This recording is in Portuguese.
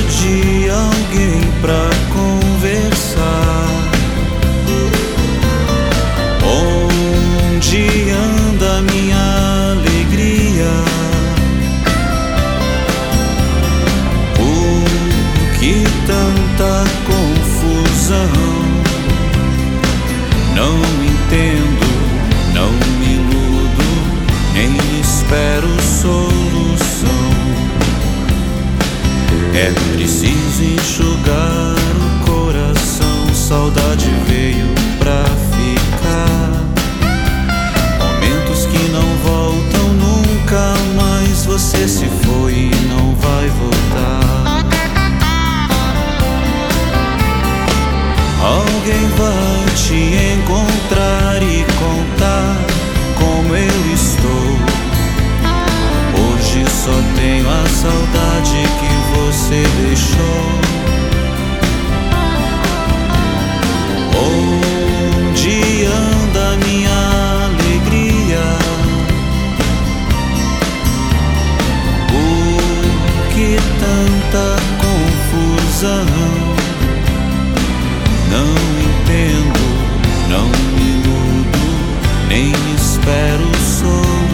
de alguém pra conversar. Onde anda minha alegria? Por que tanta confusão? Não entendo, não me iludo, nem espero solução. É preciso enxugar o coração, saudade veio pra ficar. Momentos que não voltam nunca mais, você se foi e não vai voltar. Alguém vai te encontrar e contar como eu estou. Hoje só tenho a saudade que você deixou. Onde anda minha alegria? Por que tanta confusão? Não entendo, não me iludo, nem espero solução.